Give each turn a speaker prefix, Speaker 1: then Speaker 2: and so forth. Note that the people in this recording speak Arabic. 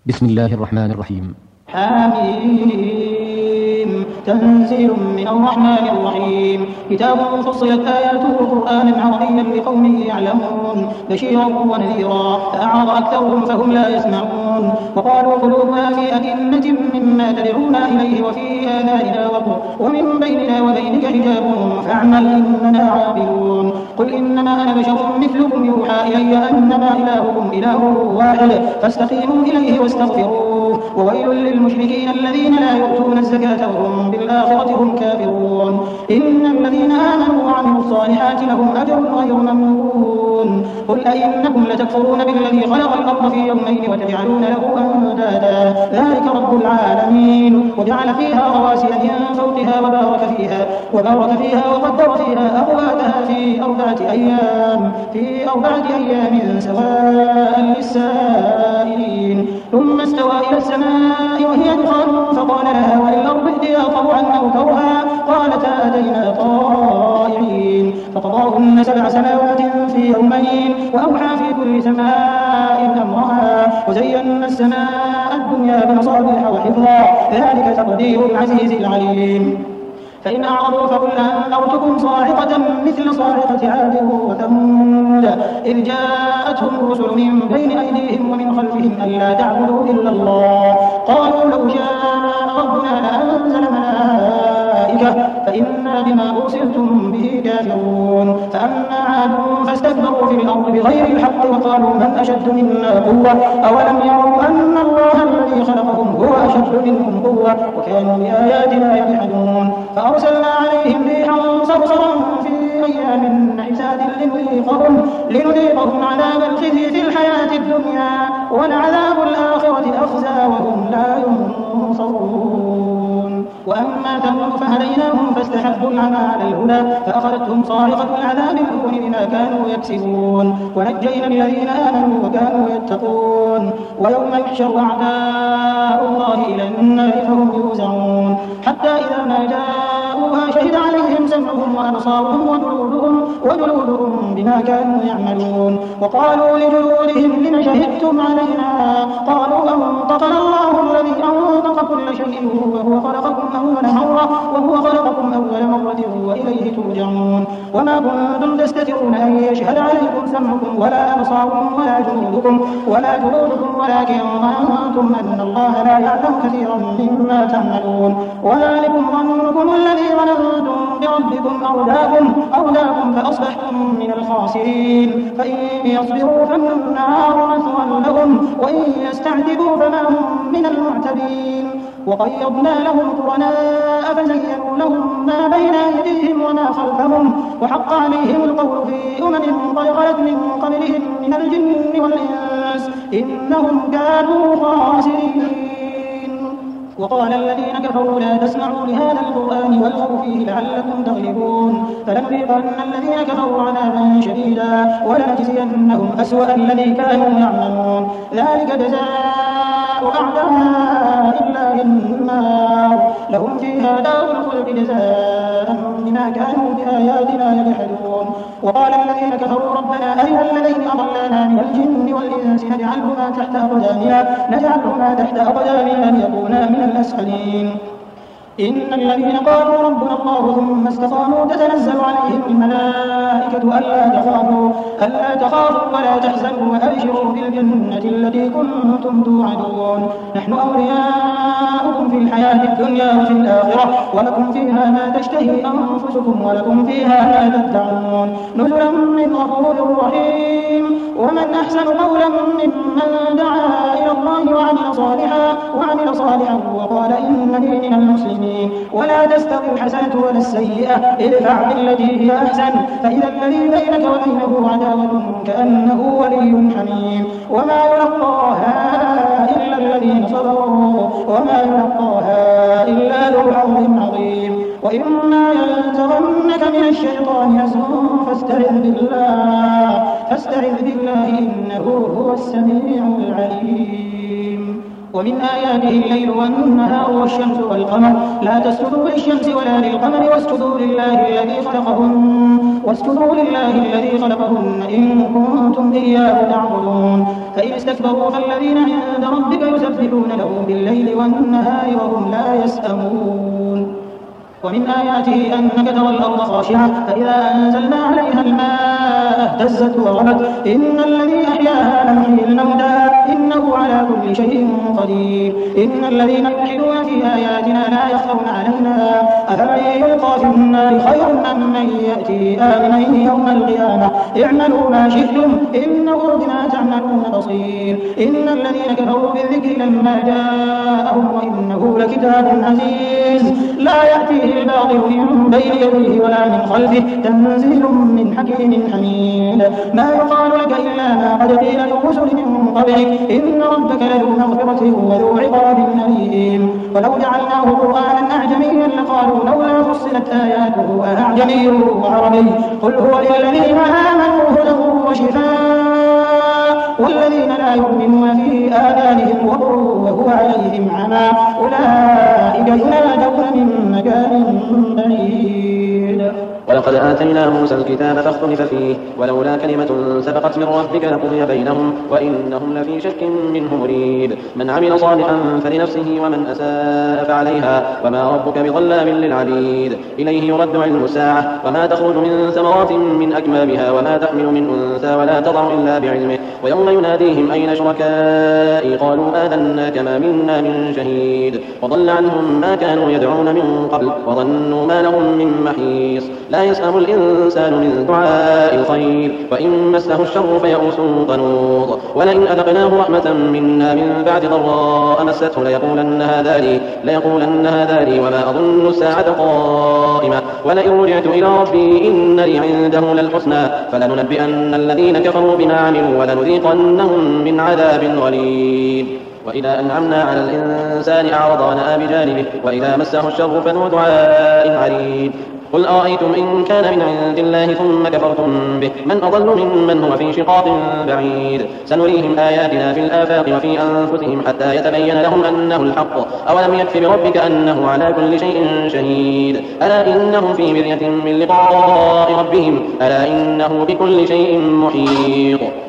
Speaker 1: بسم الله الرحمن الرحيم.
Speaker 2: حميم تنزيل من الرحمن الرحيم. كتاب فصلت آياته قرآنا عربيا لقوم يعلمون بشيرا ونذيرا فأعرض أكثرهم فهم لا يسمعون وقالوا قلوبنا في أكنة مما تدعونا إليه وفي آذاننا وقر ومن بيننا وبينك حجاب فاعمل إننا عاملون. قل إنما أنا بشر مثلكم يوحى إلي أنما إلهكم إله واحد فاستقيموا إليه واستغفروه وويل للمشركين الذين لا يؤتون الزكاة وهم بالآخرة هم كافرون. إن الذين آمنوا وعملوا الصالحات لهم أجر غير ممنون. قل أئنكم لتكفرون بالذي خلق الأرض في يومين وتجعلون له أندادا ذلك رب العالمين. وجعل فيها رواسي من فوقها وبارك فيها وقدر فيها أقواتها في أربعة أيام سواء للسائلين. ثم استوى إلى السماء وهي دخان فقال لها وللأرض ائتيا طوعا أو كرها قالتا أتينا طائعين. فقضاهن 7 سماوات في يومين وأوحى في كل سماء أمرها وزينا السماء الدنيا بمصابيح وحفظا ذلك تقدير العزيز العليم. فإن أعرضوا فقل أنذرتكم صاعقة مثل صاعقة عاد وثمود إذ جاءتهم الرسل من بين أيديهم ومن خلفهم ألا تعبدوا إلا الله قالوا لو شاء ربنا لأنزل ملائكة فإنا بما أرسلتم به كافرون. فأما عاد فاستكبروا في الأرض بغير الحق وقالوا من أشد منا قوة أولم يروا أن الله الذي خلقهم هو أشد منهم قوة وكانوا بآياتنا يجحدون. فأرسلنا عليهم ريحا صرصرا في أيام نحسات لنذيقهم عذاب الخزي في الحياة الدنيا ولعذاب الآخرة أخزى وهم لا ينصرون. وأما ثمود فهديناهم فاستحبوا العمى على الهدى فأخذتهم صاعقة العذاب الهون بما كانوا يكسبون ونجينا الذين آمنوا وكانوا يتقون. ويوم يحشر أعداء الله إلى النار فهم يوزعون حتى إذا ما جاءوها شهد عليهم سمعهم وأبصارهم وجلودهم بما كانوا يعملون. وقالوا لجلودهم لم شهدتم علينا قالوا أنطقنا الله الذي أنطق كل شيء وهو خلقكم أول مرة وإليه ترجعون. وما كنتم تستترون أن يشهد عليكم سمعكم ولا أبصاركم ولا جلودكم ولكن ظننتم أن الله لا يعلم كثيرا مما تعملون. وذلكم ظنكم الذي ظننتم بربكم أرداكم فأصبحتم من الخاسرين. فإن يصبروا فالنار مثوى لهم وإن يستعتبوا فما هم من المعتدين. وقيضنا لهم قرناء فزينوا لهم ما بين أيديهم وما خلفهم وحق عليهم القول في قد خلت من قبلهم من الجن والإنس إنهم كانوا خاسرين. وقال الذين كفروا لا تسمعوا لهذا القرآن والغوا فيه لعلكم تغلبون. فلنذيقن الذين كفروا عذابا شديدا ولنجزينهم أسوأ الذي كانوا يعملون. ذلك جزاء أعداء الله النار لهم فيها دار الخلد جزاء بما كانوا بآياتنا يجحدون. وقال الذين كفروا ربنا أرنا الذين أضلانا من الجن والإنس نجعلهما تحت أقدامنا ليكونا من الأسفلين. إن الذين قالوا ربنا الله ثم استقاموا تتنزل عليهم الملائكة ألا تخافوا ولا تحزنوا وأبشروا بالجنة التي كنتم توعدون نحن أولياؤكم في الحياة الدنيا وفي الآخرة ولكم فيها ما تشتهي أنفسكم ولكم فيها ما تدعون نزلا من غفور رحيم. ومن أحسن قولا ممن دعا إلى الله وعمل صالحا وقال إنني من المسلمين. ولا تستوي الحسنة ولا السيئة ادفع بالتي هي أحسن فإذا الذي بينك وبينه عداوة كأنه ولي حميم. وما يلقاها إلا الذين صبروا وما يلقاها إلا ذو حظ عظيم. وإما ينزغنك من الشيطان نزغ فاستعذ بالله إنه هو السميع العليم. ومن آياته الليل والنهار والشمس والقمر لا تسجدوا للشمس ولا للقمر واسجدوا لله الذي خلقهن إن كنتم إياه تعبدون. فإن استكبروا فالذين عند ربك يسبحون يسبحون له بالليل والنهار وهم لا يسأمون ومن آياته أنك ترى الأرض خاشعة فإذا أنزلنا عليها الماء اهتزت وربت إن الذي أحياها لمحيي الموتى إنه على كل شيء قدير إن الذين يلحدون في آياتنا لا يخفون علينا أفمن يلقى في النار خير أم من يأتي آمنا يوم القيامة اعملوا ما شئتم إنه بما تعملون بصير إن الذين كفروا بالذكر لما جاءهم وإنه لكتاب عزيز لا يأتيه الباطل من بين يديه ولا من خلفه تنزيل من حكيم حميد ما يقال لك إلا ما قد قيل للرسل من قبلك إن ربك لذو مغفرة وذو عقاب أليم ولو جعلناه قرآنا أعجميا لقالوا لولا فصلت آياته أعجمي وعربي قل هو للذين آمنوا هدى وشفاء والذين لا يؤمنون في آذانهم وقر وهو عليهم عمى أولئك ينادون من مكان بعيد
Speaker 1: ولقد آتينا موسى الكتاب فاختلف فيه ولولا كلمة سبقت من ربك لقضي بينهم وإنهم لفي شك منه مريب من عمل صالحا فلنفسه ومن أساء فعليها وما ربك بظلام للعبيد إليه يرد علم الساعة وما تخرج من ثمرات من أكمامها وما تحمل من أنثى ولا تضع إلا بعلمه ويوم يناديهم أين شركائي قالوا آذناك ما منا من شهيد وضل عنهم ما كانوا يدعون من قبل وظنوا ما لهم من محيص لا يسأم الإنسان من دعاء الخير وإن مسه الشر فيئوس قنوط ولئن أذقناه رحمة منا من بعد ضراء مسته ليقولن هذا لي وما أظن الساعة قائمة ولئن رجعت إلى ربي إن لي عنده للحسنى فلننبئن الذين كفروا بما عملوا ولنذيقنهم من عذاب غليظ وإذا أنعمنا على الإنسان أعرض ونأى بجانبه وإذا مسه الشر فذو دعاء عريض قل أرأيتم إن كان من عند الله ثم كفرتم به من أضل ممن هو في شقاق بعيد سنريهم آياتنا في الآفاق وفي أنفسهم حتى يتبين لهم أنه الحق أولم يكف بربك أنه على كل شيء شهيد ألا إنهم في مرية من لقاء ربهم ألا إنه بكل شيء محيط